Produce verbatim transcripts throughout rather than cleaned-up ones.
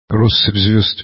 Россыпь звезд.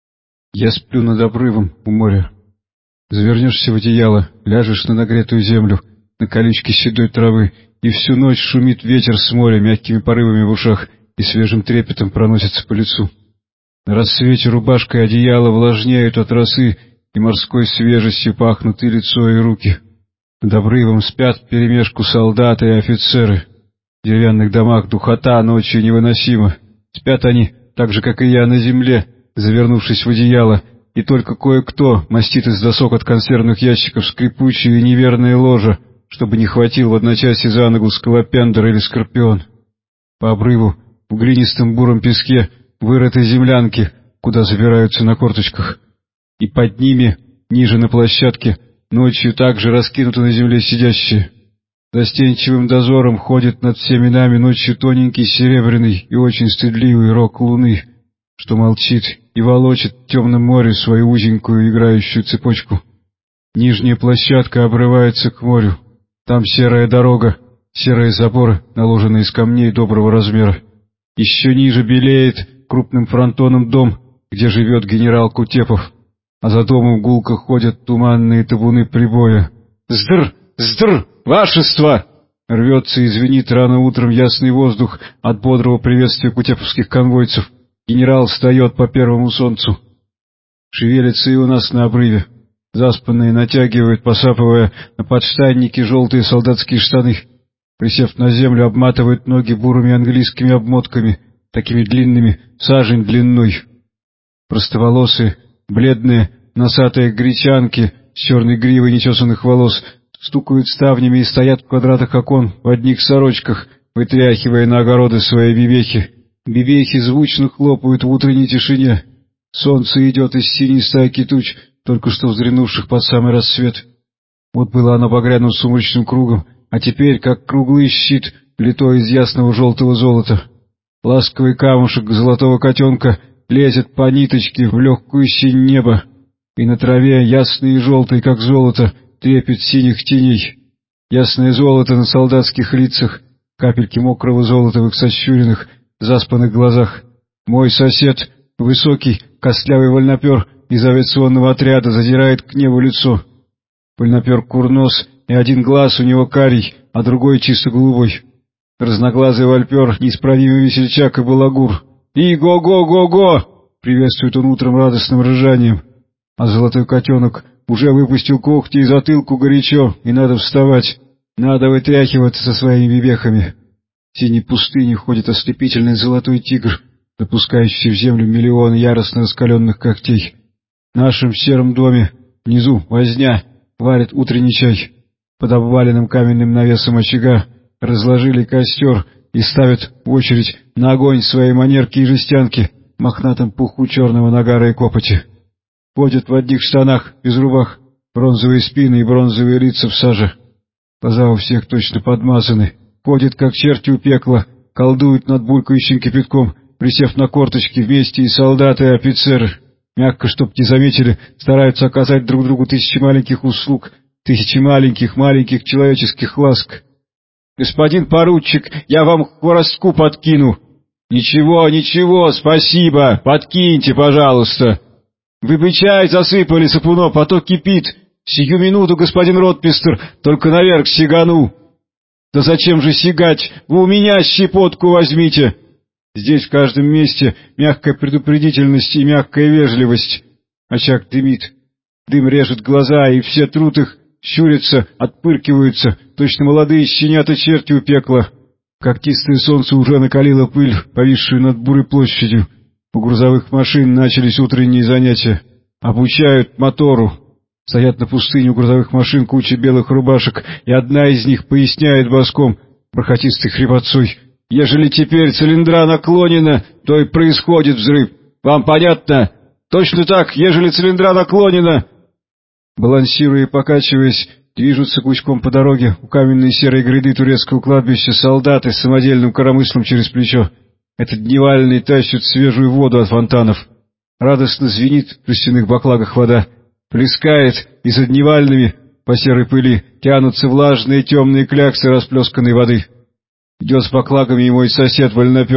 Я сплю над обрывом у моря. Завернешься в одеяло, ляжешь на нагретую землю, на колючки седой травы, и всю ночь шумит ветер с моря мягкими порывами в ушах и свежим трепетом проносится по лицу. На рассвете рубашка и одеяло влажнеют от росы, и морской свежестью пахнут и лицо, и руки. Над обрывом спят вперемешку солдаты и офицеры. В деревянных домах духота ночью невыносима. Спят они, так же, как и я, на земле, завернувшись в одеяло, и только кое-кто мастит из досок от консервных ящиков скрипучие и неверные ложа, чтобы не хватил в одночасье за ногу скалопендр или скорпион. По обрыву, в глинистом буром песке, вырыты землянки, куда забираются на корточках. И под ними, ниже на площадке, ночью также раскинуты на земле сидящие. Застенчивым дозором ходит над всеми нами ночью тоненький серебряный и очень стыдливый рог луны, что молчит и волочит в темном море свою узенькую играющую цепочку. Нижняя площадка обрывается к морю. Там серая дорога, серые заборы, наложенные из камней доброго размера. Еще ниже белеет крупным фронтоном дом, где живет генерал Кутепов, а за домом гулко ходят туманные табуны прибоя. «Здр! Здр! Вашество!» Рвется и звенит рано утром ясный воздух от бодрого приветствия кутеповских конвойцев. Генерал встает по первому солнцу. Шевелится и у нас на обрыве. Заспанные натягивают, посапывая, на подштанники желтые солдатские штаны. Присев на землю, обматывают ноги бурыми английскими обмотками, такими длинными, сажень длиной. Простоволосые, бледные, носатые гречанки с черной гривой нечесанных волос стукают ставнями и стоят в квадратах окон в одних сорочках, вытряхивая на огороды свои бибехи. Бибехи звучно хлопают в утренней тишине. Солнце идет из синей стайки туч, только что взглянувших под самый рассвет. Вот было оно багряным сумрачным кругом, а теперь, как круглый щит, литой из ясного желтого золота. Ласковый камушек золотого котенка лезет по ниточке в легкую синь небо, и на траве, ясный и желтый, как золото, трепет синих теней. Ясное золото на солдатских лицах, капельки мокрого золота в их сощуренных, заспанных глазах. Мой сосед, высокий, костлявый вольнопер из авиационного отряда, задирает к небу лицо. Вольнопер курнос, и один глаз у него карий, а другой чисто голубой. Разноглазый вольпер, неисправимый весельчак и балагур. «И го-го-го-го!» — приветствует он утром радостным ржанием. А золотой котенок уже выпустил когти и затылку горячо, и надо вставать, надо вытряхиваться со своими бибехами. В синей пустыне ходит ослепительный золотой тигр, допускающий в землю миллионы яростно раскаленных когтей. В нашем сером доме, внизу, возня, варит утренний чай. Под обваленным каменным навесом очага разложили костер и ставят в очередь на огонь свои манерки и жестянки, мохнатым пуху черного нагара и копоти. Ходят в одних штанах, без рубах, бронзовые спины и бронзовые лица в саже. Глаза у всех точно подмазаны, ходят, как черти у пекла, колдуют над булькающим кипятком, присев на корточки вместе и солдаты, и офицеры. Мягко, чтоб не заметили, стараются оказать друг другу тысячи маленьких услуг, тысячи маленьких-маленьких человеческих ласк. «Господин поручик, я вам хворостку подкину». «Ничего, ничего, спасибо, подкиньте, пожалуйста». «Вы бы чай засыпали, Сапунов, а то кипит. Сию минуту, господин ротмистр, только наверх сигану». «Да зачем же сигать? Вы у меня щепотку возьмите». Здесь в каждом месте мягкая предупредительность и мягкая вежливость. Очаг дымит. Дым режет глаза, и все трут их, щурятся, отпыркиваются, точно молодые щенята черти у пекла. Когтистое солнце уже накалило пыль, повисшую над бурой площадью. У грузовых машин начались утренние занятия. Обучают мотору. Стоят на пустыне у грузовых машин куча белых рубашек, и одна из них поясняет боском, бархатистой хрипотцой: «Ежели теперь цилиндра наклонена, то и происходит взрыв. Вам понятно? Точно так, ежели цилиндра наклонена». Балансируя и покачиваясь, движутся гуськом по дороге у каменной серой гряды турецкого кладбища солдаты с самодельным коромыслом через плечо. Этот дневальный тащит свежую воду от фонтанов. Радостно звенит в жестяных баклагах вода. Плескает, и за дневальными по серой пыли тянутся влажные темные кляксы расплесканной воды. Идет с баклагами и мой сосед вольнопер,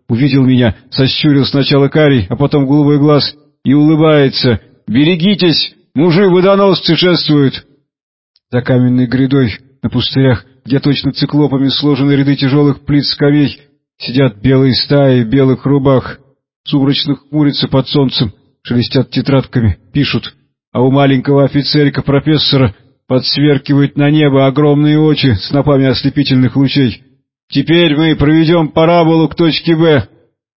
увидел меня, сощурил сначала карий, а потом голубой глаз и улыбается. «Берегитесь! Мужи-водоносцы шествуют!» За каменной грядой, на пустырях, где точно циклопами сложены ряды тяжелых плит скамей, сидят белые стаи в белых рубах, сумрачно хмурятся под солнцем, шелестят тетрадками, пишут, а у маленького офицерика-профессора подсверкивают на небо огромные очи с снопами ослепительных лучей. «Теперь мы проведем параболу к точке Б».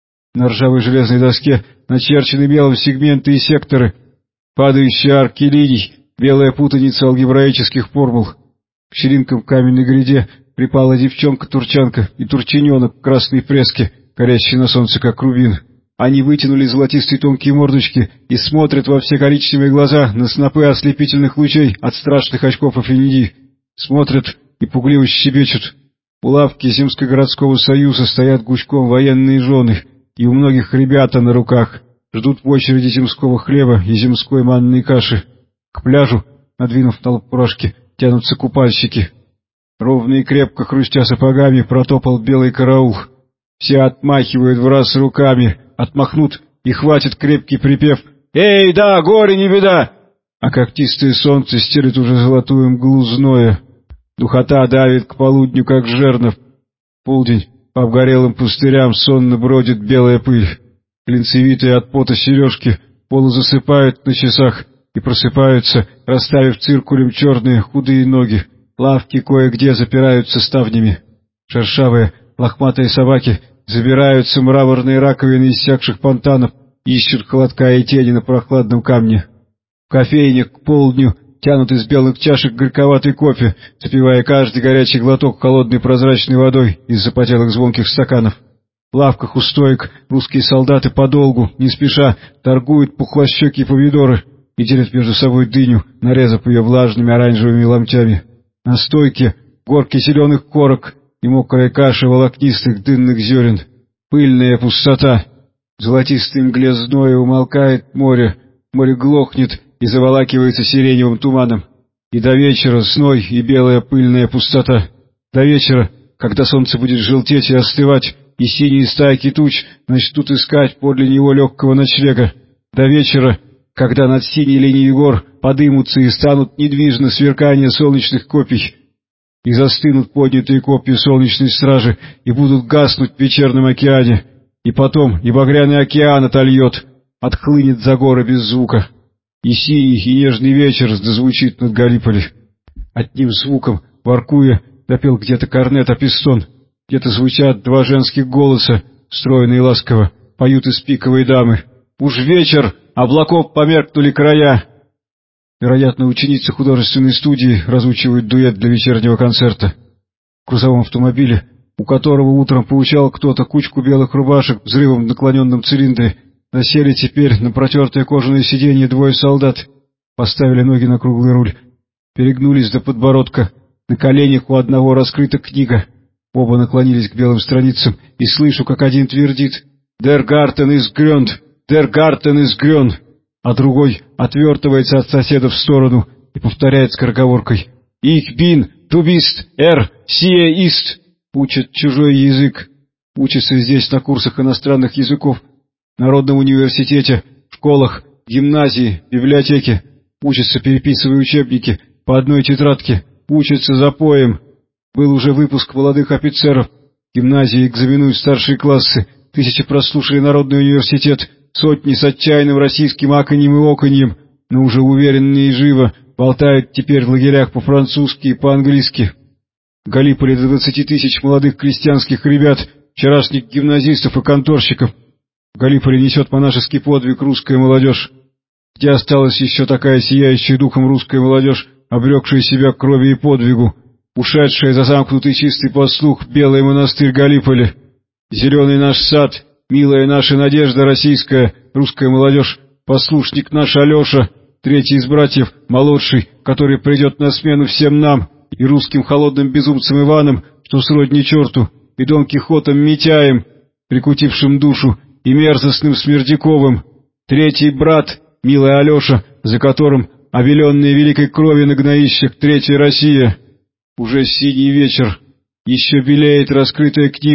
На ржавой железной доске начерчены белым сегменты и секторы, падающие арки линий, белая путаница алгебраических формул. К щелинкам каменной гряде припала девчонка-турчанка и турчененок в красной фреске, горящий на солнце, как рубин. Они вытянули золотистые тонкие мордочки и смотрят во все коричневые глаза на снопы ослепительных лучей от страшных очков Афиниди. Смотрят и пугливо щебечут. У лавки Земско-городского союза стоят гуськом военные жены, и у многих ребята на руках ждут в очереди земского хлеба и земской манной каши. К пляжу, надвинув на лоб фуражки, тянутся купальщики. Ровно и крепко хрустя сапогами протопал белый караул. Все отмахивают в раз руками, отмахнут и хватит крепкий припев «Эй, да, горе не беда!» А когтистое солнце стелит уже золотую мглу зноя. Духота давит к полудню, как жернов. Полдень, по обгорелым пустырям сонно бродит белая пыль. Глинцевитые от пота сережки полузасыпают на часах и просыпаются, расставив циркулем черные худые ноги. Лавки кое-где запираются ставнями. Шершавые, лохматые собаки забираются в мраморные раковины иссякших фонтанов, ищут холодка и тени на прохладном камне. В кофейнях к полдню тянут из белых чашек горьковатый кофе, запивая каждый горячий глоток холодной прозрачной водой из запотелых звонких стаканов. В лавках у стоек русские солдаты подолгу, не спеша, торгуют пухлощекие помидоры и делят между собой дыню, нарезав ее влажными оранжевыми ломтями. На стойке горки зеленых корок и мокрая каша волокнистых дынных зерен. Пыльная пустота. В золотистой мгле зноя умолкает море, море глохнет и заволакивается сиреневым туманом. И до вечера зной и белая пыльная пустота. До вечера, когда солнце будет желтеть и остывать, и синие стайки туч начнут искать подле него легкого ночлега. До вечера, когда над синей линией гор подымутся и станут недвижно сверкания солнечных копий, и застынут поднятые копья солнечной стражи, и будут гаснуть в вечернем океане, и потом и багряный океан отольет, отхлынет за горы без звука, и синий и нежный вечер зазвучит над Галиполи. Одним звуком, воркуя, допел где-то корнет Апистон, где-то звучат два женских голоса, стройно и ласково, поют из пиковой дамы. «Уж вечер, облаков померкнули края». Вероятно, ученицы художественной студии разучивают дуэт для вечернего концерта. В грузовом автомобиле, у которого утром поучал кто-то кучку белых рубашек взрывом в наклоненном цилиндре, насели теперь на протертое кожаное сиденье двое солдат, поставили ноги на круглый руль, перегнулись до подбородка, на коленях у одного раскрыта книга. Оба наклонились к белым страницам, и слышу, как один твердит «Der Garten ist grün! Der Garten ist grün!», а другой отвертывается от соседа в сторону и повторяет скороговоркой «Ich bin, du bist, er, sie ist». Учат чужой язык. Учатся здесь на курсах иностранных языков, в Народном университете, в школах, гимназии, библиотеке. Учатся, переписывая учебники, по одной тетрадке. Учатся запоем. Был уже выпуск молодых офицеров. В гимназии экзаменуют старшие классы. Тысячи прослушали Народный университет. Сотни с отчаянным российским аканьем и оканьем, но уже уверенные и живо болтают теперь в лагерях по-французски и по-английски. В Галиполи до двадцати тысяч молодых крестьянских ребят, вчерашних гимназистов и конторщиков. В Галиполи несет монашеский подвиг русская молодежь. Где осталась еще такая сияющая духом русская молодежь, обрекшая себя к крови и подвигу, ушедшая за замкнутый чистый послух в белый монастырь Галиполи? Зеленый наш сад, милая наша надежда российская, русская молодежь, послушник наш Алеша, третий из братьев, молодший, который придет на смену всем нам, и русским холодным безумцам Иваном, что сродни черту, и Дон Кихотом Митяем, прикутившим душу, и мерзостным Смердяковым, третий брат, милый Алеша, за которым, обеленная великой крови на гноищах, третья Россия. Уже синий вечер, еще белеет раскрытая книга,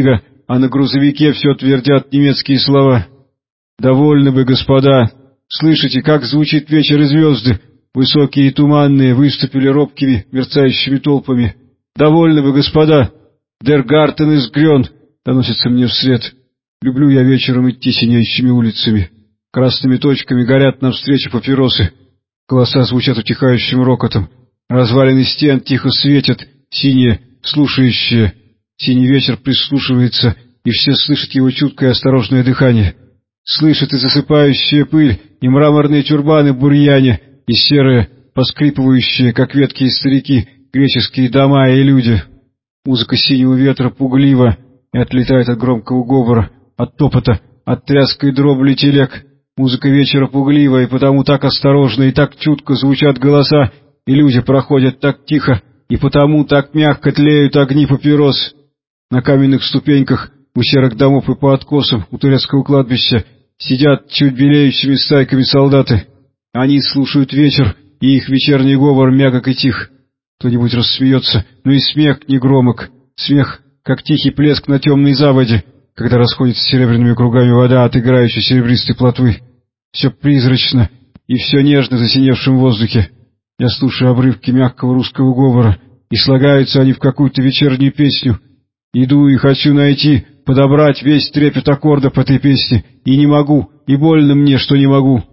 а на грузовике все твердят немецкие слова. Довольны бы, господа. Слышите, как звучит вечер, и звезды, высокие и туманные, выступили робкими, мерцающими толпами. Довольны бы, господа. «Der Garten ist grün» доносится мне вслед. Люблю я вечером идти синеющими улицами. Красными точками горят навстречу папиросы. Голоса звучат утихающим рокотом. Развалины стен тихо светят, синие, слушающие. Синий вечер прислушивается, и все слышат его чуткое осторожное дыхание. Слышат и засыпающая пыль, и мраморные тюрбаны бурьяне, и серые, поскрипывающие, как ветки и старики, греческие дома и люди. Музыка синего ветра пуглива и отлетает от громкого говора, от топота, от тряской дробли телег. Музыка вечера пуглива, и потому так осторожно и так чутко звучат голоса, и люди проходят так тихо, и потому так мягко тлеют огни папирос. На каменных ступеньках у серых домов и по откосам у турецкого кладбища сидят чуть белеющими стайками солдаты. Они слушают вечер, и их вечерний говор мягок и тих. Кто-нибудь рассмеется, но и смех не громок. Смех, как тихий плеск на темной заводе, когда расходится серебряными кругами вода от играющей серебристой плотвы. Все призрачно и все нежно в засиневшем воздухе. Я слушаю обрывки мягкого русского говора, и слагаются они в какую-то вечернюю песню. Иду и хочу найти, подобрать весь трепет аккордов этой песни, и не могу, и больно мне, что не могу.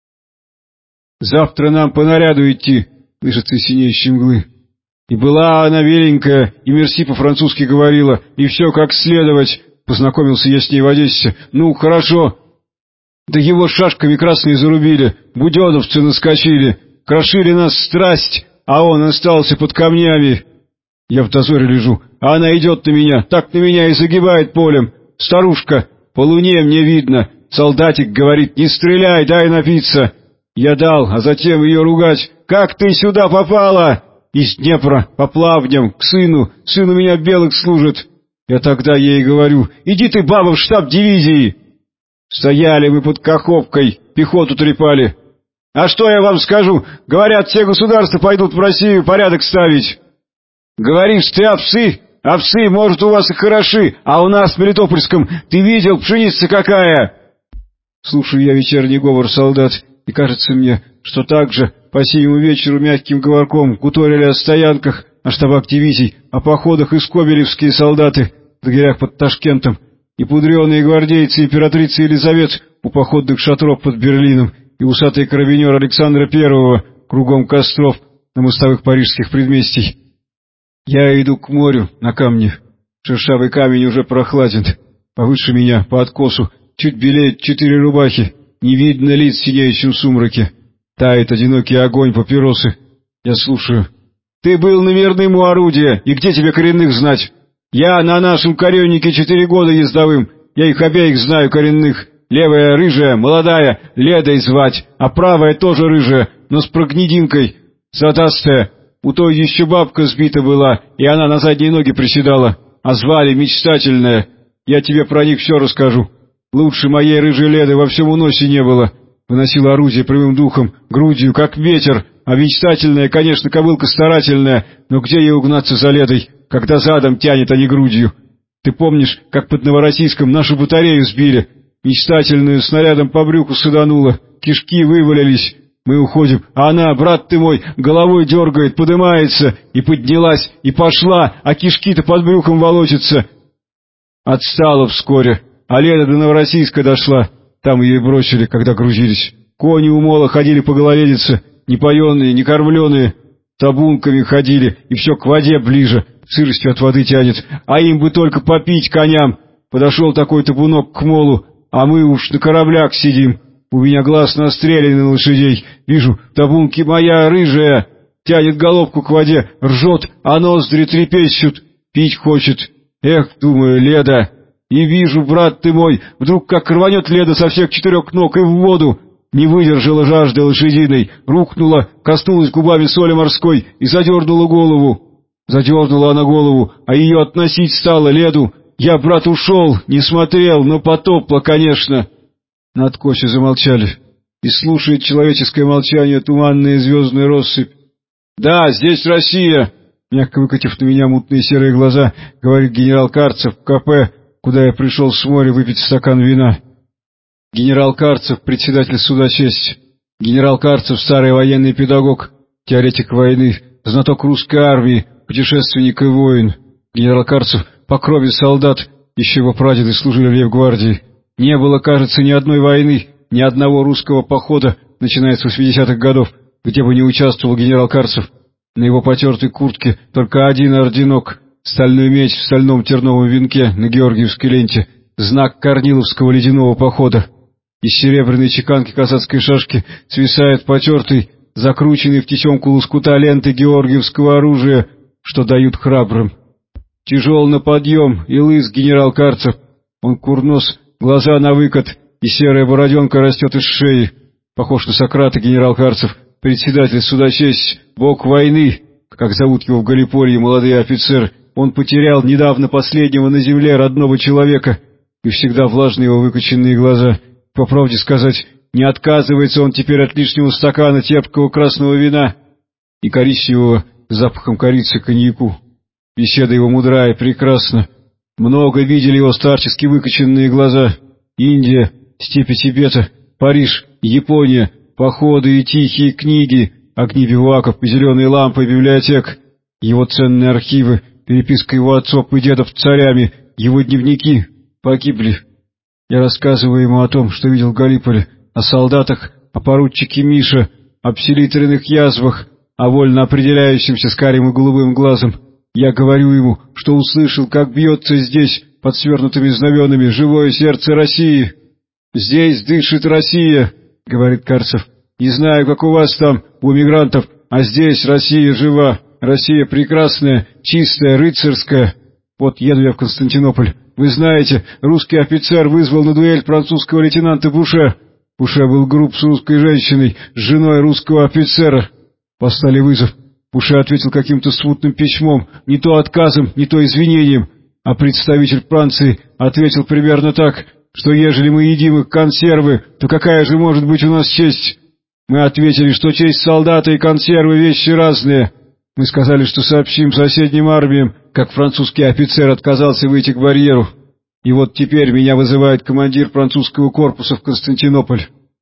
«Завтра нам по наряду идти», — слышатся из синеющей мглы. И была она беленькая, и мерси по-французски говорила, и все как следовать. Познакомился я с ней в Одессе. Ну, хорошо. Да его шашками красные зарубили, буденовцы наскочили, крошили нас страсть, а он остался под камнями. Я в дозоре лежу, а она идет на меня, так на меня и загибает полем. Старушка, по луне мне видно. Солдатик говорит: не стреляй, дай напиться. Я дал, а затем ее ругать: как ты сюда попала? Из Днепра, по плавням, к сыну, сын у меня в белых служит. Я тогда ей говорю: иди ты, баба, в штаб дивизии. Стояли мы под Каховкой, пехоту трепали. А что я вам скажу? Говорят, все государства пойдут в Россию порядок ставить. Говоришь, ты овцы, овцы, может, у вас и хороши, а у нас в Мелитопольском, ты видел, пшеница какая? Слушаю я вечерний говор солдат, и кажется мне, что так же по синему вечеру мягким говорком гуторили о стоянках, о штабах дивизий, о походах и скобелевские солдаты в лагерях под Ташкентом, и пудреные гвардейцы императрицы Елизавет у походных шатров под Берлином, и усатый карабинер Александра Первого кругом костров на мостовых парижских предместий. Я иду к морю на камне. Шершавый камень уже прохладен. Повыше меня, по откосу, чуть белеют четыре рубахи. Не видно лиц в синеющем сумраке. Тает одинокий огонь папиросы. Я слушаю. Ты был на мирным у орудия, и где тебе коренных знать? Я на нашем кореннике четыре года ездовым. Я их обеих знаю, коренных. Левая рыжая, молодая, Ледой звать, а правая тоже рыжая, но с прогнединкой, задастая. У той еще бабка сбита была, и она на задние ноги приседала, а звали Мечтательная. Я тебе про них все расскажу. Лучше моей рыжей Леды во всем уносе не было. Выносила орудие прямым духом, грудью, как ветер, а Мечтательная, конечно, кобылка старательная, но где ей угнаться за Ледой, когда задом тянет, а не грудью? Ты помнишь, как под Новороссийском нашу батарею сбили? Мечтательную снарядом по брюху садануло, кишки вывалились. Мы уходим, а она, брат ты мой, головой дергает, подымается, и поднялась, и пошла, а кишки-то под брюхом волочатся. Отстала вскоре, а Леда до Новороссийска дошла, там ее и бросили, когда грузились. Кони у мола ходили по головедице, не поеные, не кормленые, табунками ходили, и все к воде ближе, сыростью от воды тянет, а им бы только попить коням. Подошел такой табунок к молу, а мы уж на кораблях сидим. У меня глаз настрелян на лошадей. Вижу, в табунке моя рыжая. Тянет головку к воде, ржет, а ноздри трепещут. Пить хочет. Эх, думаю, Леда. И вижу, брат ты мой, вдруг как рванет Леда со всех четырех ног и в воду. Не выдержала жажды лошадиной, рухнула, коснулась губами соли морской и задернула голову. Задернула она голову, а ее относить стала Леду. Я, брат, ушел, не смотрел, но потопло, конечно. На откосе замолчали, и слушает человеческое молчание туманная звездная россыпь. «Да, здесь Россия!» Мягко выкатив на меня мутные серые глаза, говорит генерал Карцев, КП, куда я пришел с моря выпить стакан вина. Генерал Карцев, председатель суда чести. Генерал Карцев, старый военный педагог, теоретик войны, знаток русской армии, путешественник и воин. Генерал Карцев по крови солдат, еще его прадеды служили в лейб-гвардии. Не было, кажется, ни одной войны, ни одного русского похода, начиная с восьмидесятых годов, где бы не участвовал генерал Карцев. На его потертой куртке только один орденок, стальной меч в стальном терновом венке на георгиевской ленте, знак Корниловского ледяного похода. Из серебряной чеканки касацкой шашки свисает потертый, закрученный в тесемку лоскута ленты георгиевского оружия, что дают храбрым. Тяжел на подъем и лыс генерал Карцев. Он курнос, глаза на выкат, и серая бороденка растет из шеи. Похож на Сократа генерал Карцев, председатель суда чести, бог войны, как зовут его в Галлиполье молодые офицеры. Он потерял недавно последнего на земле родного человека, и всегда влажные его выкоченные глаза. По правде сказать, не отказывается он теперь от лишнего стакана терпкого красного вина и коричневого с запахом корицы коньяку. Беседа его мудрая, прекрасна. Много видели его старчески выкоченные глаза. Индия, степи Тибета, Париж, Япония, походы и тихие книги, огни биваков и зеленые лампы библиотек, его ценные архивы, переписка его отцов и дедов царями, его дневники погибли. Я рассказываю ему о том, что видел в Галлиполе, о солдатах, о поручике Мише, о пселитренных язвах, о вольно определяющемся с карим и голубым глазом. Я говорю ему, что услышал, как бьется здесь, под свернутыми знаменами, живое сердце России. «Здесь дышит Россия», — говорит Карцев. «Не знаю, как у вас там, у мигрантов, а здесь Россия жива, Россия прекрасная, чистая, рыцарская. Вот еду я в Константинополь. Вы знаете, русский офицер вызвал на дуэль французского лейтенанта Буше. Буше был груб с русской женщиной, с женой русского офицера. Послали вызов. Буше ответил каким-то смутным письмом, не то отказом, не то извинением, а представитель Франции ответил примерно так, что ежели мы едим их консервы, то какая же может быть у нас честь? Мы ответили, что честь солдата и консервы вещи разные. Мы сказали, что сообщим соседним армиям, как французский офицер отказался выйти к барьеру. И вот теперь меня вызывает командир французского корпуса в Константинополь.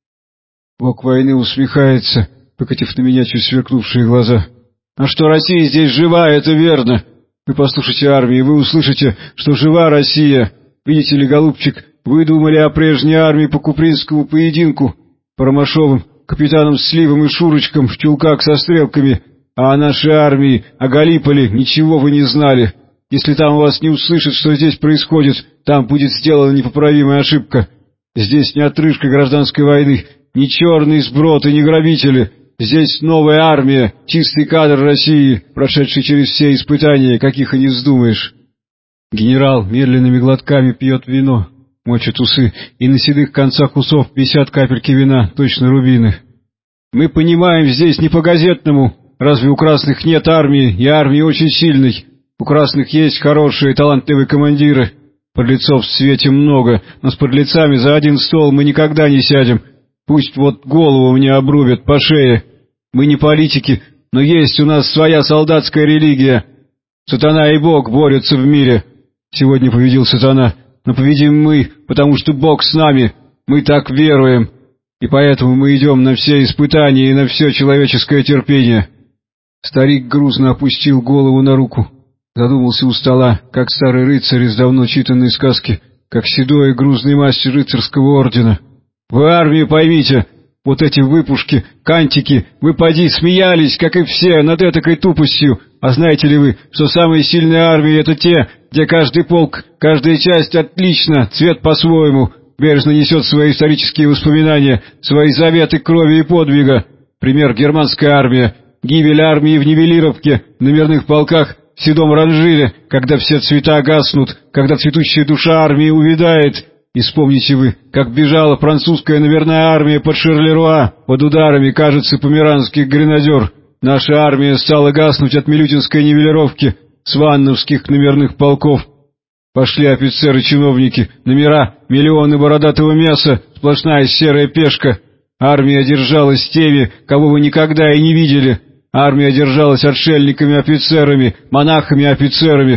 Бог войны усмехается, выкатив на меня чуть сверкнувшие глаза. А что Россия здесь жива, это верно. Вы послушайте армии, вы услышите, что жива Россия. Видите ли, голубчик, вы думали о прежней армии по Купринскому поединку, по Ромашовым, капитанам Сливам и Шурочкам в чулках со стрелками, а о нашей армии, о Галлиполе ничего вы не знали. Если там у вас не услышат, что здесь происходит, там будет сделана непоправимая ошибка. Здесь не отрыжка гражданской войны, не черный сброд и не грабители. Здесь новая армия, чистый кадр России, прошедший через все испытания, каких и не вздумаешь. Генерал медленными глотками пьет вино, мочит усы, и на седых концах усов висят капельки вина, точно рубины. Мы понимаем здесь не по-газетному. Разве у красных нет армии, и армии очень сильной? У красных есть хорошие, талантливые командиры. Подлецов в свете много, но с подлецами за один стол мы никогда не сядем. Пусть вот голову мне обрубят по шее. Мы не политики, но есть у нас своя солдатская религия. Сатана и Бог борются в мире. Сегодня победил сатана, но победим мы, потому что Бог с нами. Мы так веруем, и поэтому мы идем на все испытания и на все человеческое терпение». Старик грузно опустил голову на руку, задумался у стола, как старый рыцарь из давно читанной сказки, как седой и грузный мастер рыцарского ордена. «Вы армию поймите, вот эти выпушки, кантики, вы поди смеялись, как и все, над этакой тупостью. А знаете ли вы, что самые сильные армии — это те, где каждый полк, каждая часть отлично, цвет по-своему, бережно несет свои исторические воспоминания, свои заветы крови и подвига. Пример — германская армия. Гибель армии в Нивелировке, на мирных полках, в седом ранжире, когда все цвета гаснут, когда цветущая душа армии увядает. И вспомните вы, как бежала французская наверная армия под Шарлеруа, под ударами, кажется, померанских гренадер. Наша армия стала гаснуть от Милютинской нивелировки, с ванновских номерных полков. Пошли офицеры-чиновники, номера, миллионы бородатого мяса, сплошная серая пешка. Армия держалась теми, кого вы никогда и не видели. Армия держалась отшельниками-офицерами, монахами-офицерами.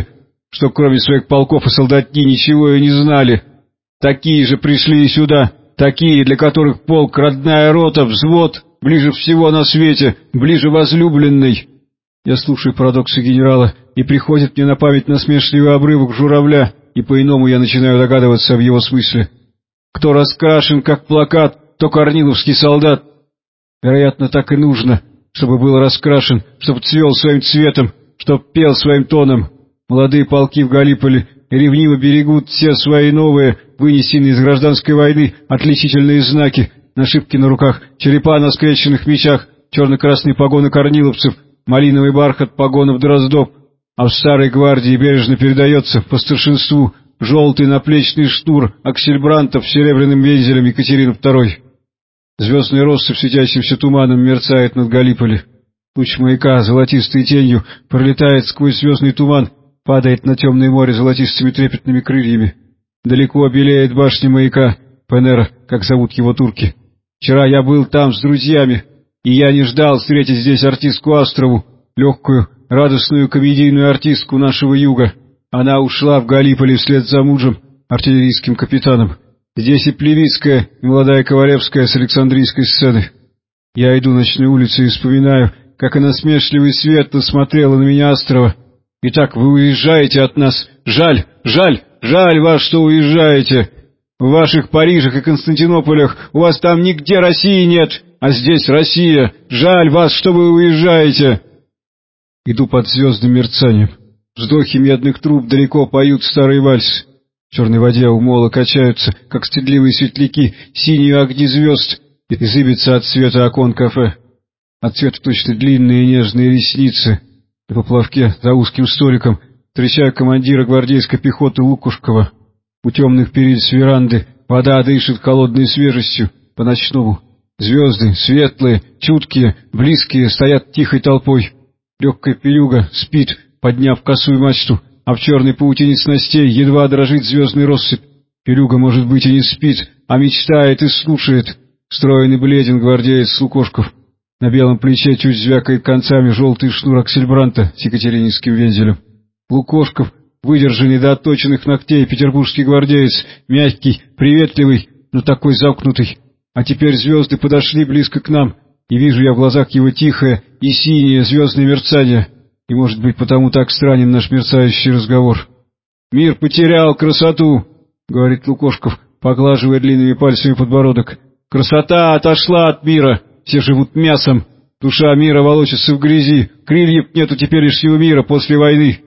что кроме своих полков и солдатни ничего и не знали. Такие же пришли и сюда, такие, для которых полк — родная рота, взвод, ближе всего на свете, ближе возлюбленной. Я слушаю парадоксы генерала, и приходит мне на память насмешливый обрывок Журавля, и по-иному я начинаю догадываться об его смысле. Кто раскрашен, как плакат, то корниловский солдат. Вероятно, так и нужно, чтобы был раскрашен, чтобы цвел своим цветом, чтоб пел своим тоном. Молодые полки в Галиполи ревниво берегут все свои новые, вынесенные из гражданской войны, отличительные знаки, нашивки на руках, черепа на скрещенных мечах, черно-красные погоны корниловцев, малиновый бархат погонов Дроздов, а в старой гвардии бережно передается по старшинству желтый наплечный штур аксельбрантов с серебряным вензелем Екатерины второй. Звездный россыпь светящимся туманом мерцает над Галиполи. Луч маяка золотистой тенью пролетает сквозь звездный туман, падает на темное море золотистыми трепетными крыльями. Далеко белеет башня маяка, Пенера, как зовут его турки. Вчера я был там с друзьями, и я не ждал встретить здесь артистку Астрову, легкую, радостную комедийную артистку нашего юга. Она ушла в Галиполи вслед за мужем, артиллерийским капитаном. Здесь и Плевицкая, и молодая Ковалевская с Александрийской сцены. Я иду ночной улицей и вспоминаю, как и насмешливый свет смотрела на меня Астрова. Итак, вы уезжаете от нас. Жаль, жаль, жаль вас, что уезжаете. В ваших Парижах и Константинополях у вас там нигде России нет, а здесь Россия. Жаль вас, что вы уезжаете. Иду под звездным мерцанием. Вздохи медных труб далеко поют старый вальс. В черной воде у мола качаются, как стыдливые светляки, синие огни звезд, и зыбятся от света окон кафе. От цвета точно длинные нежные ресницы. И по плавке за узким столиком встречаю командира гвардейской пехоты Лукушкова. У темных перильц веранды вода дышит холодной свежестью, по-ночному. Звезды, светлые, чуткие, близкие, стоят тихой толпой. Легкая пелюга спит, подняв косую мачту, а в черной паутине снастей едва дрожит звездный россыпь. Пелюга, может быть, и не спит, а мечтает и слушает. Стройный бледен гвардеец Лукошков. На белом плече чуть звякает концами желтый шнур аксельбранта с екатерининским вензелем. Лукошков, выдержанный до отточенных ногтей петербургский гвардеец, мягкий, приветливый, но такой замкнутый. А теперь звезды подошли близко к нам, и вижу я в глазах его тихое и синее звездное мерцание. И, может быть, потому так странен наш мерцающий разговор. «Мир потерял красоту», — говорит Лукошков, поглаживая длинными пальцами подбородок. «Красота отошла от мира, все живут мясом, душа мира волочится в грязи, крыльев нету теперешнего мира после войны».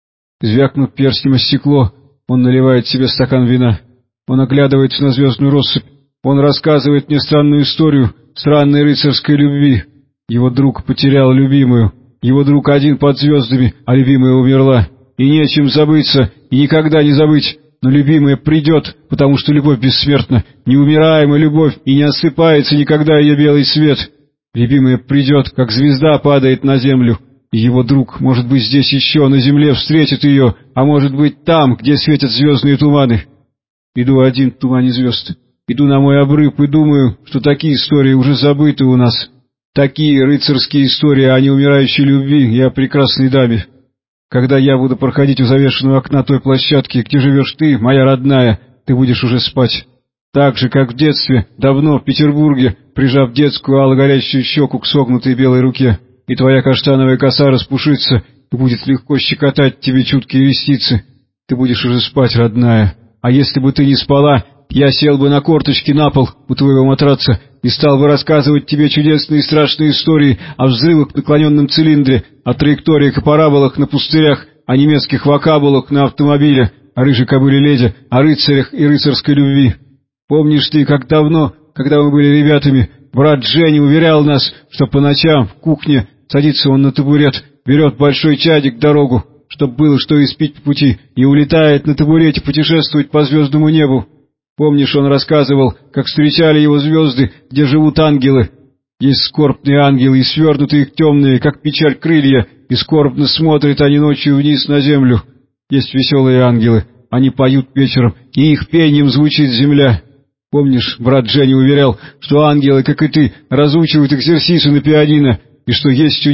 Звякнув перстнем о стекло, он наливает себе стакан вина. Он оглядывается на звездную россыпь. Он рассказывает мне странную историю странной рыцарской любви. Его друг потерял любимую. Его друг один под звездами, а любимая умерла. И нечем забыться, и никогда не забыть. Но любимая придет, потому что любовь бессмертна, неумираемая любовь, и не осыпается никогда ее белый свет. Любимая придет, как звезда падает на землю, и его друг, может быть, здесь еще на земле встретит ее, а может быть там, где светят звездные туманы. Иду один в тумане звезд, иду на мой обрыв и думаю, что такие истории уже забыты у нас. Такие рыцарские истории о неумирающей любви и о прекрасной даме. Когда я буду проходить у завешенного окна той площадки, где живешь ты, моя родная, ты будешь уже спать. Так же, как в детстве, давно в Петербурге, прижав детскую алло-горящую щеку к согнутой белой руке, и твоя каштановая коса распушится, и будет легко щекотать тебе чуткие ресницы. Ты будешь уже спать, родная. А если бы ты не спала, я сел бы на корточки на пол у твоего матраца и стал бы рассказывать тебе чудесные и страшные истории о взрывах в наклоненном цилиндре, о траекториях и параболах на пустырях, о немецких вокабулах на автомобиле, о рыжей кобыле-леди, о рыцарях и рыцарской любви. Помнишь ты, как давно, когда мы были ребятами, брат Женя уверял нас, что по ночам в кухне садится он на табурет, берет большой чадик дорогу, чтоб было что испить по пути, и улетает на табурете путешествовать по звездному небу. Помнишь, он рассказывал, как встречали его звезды, где живут ангелы. Есть скорбные ангелы, и свернутые их темные, как печаль, крылья, и скорбно смотрят они ночью вниз на землю. Есть веселые ангелы, они поют вечером, и их пением звучит земля. Помнишь, брат Женя уверял, что ангелы, как и ты, разучивают экзерсисы на пианино, и что есть у них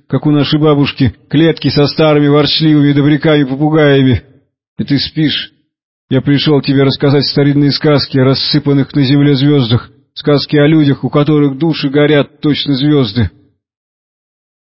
как у нашей бабушки, клетки со старыми ворчливыми добряками-попугаями. И ты спишь. Я пришел тебе рассказать старинные сказки о рассыпанных на земле звездах, сказки о людях, у которых души горят точно звезды.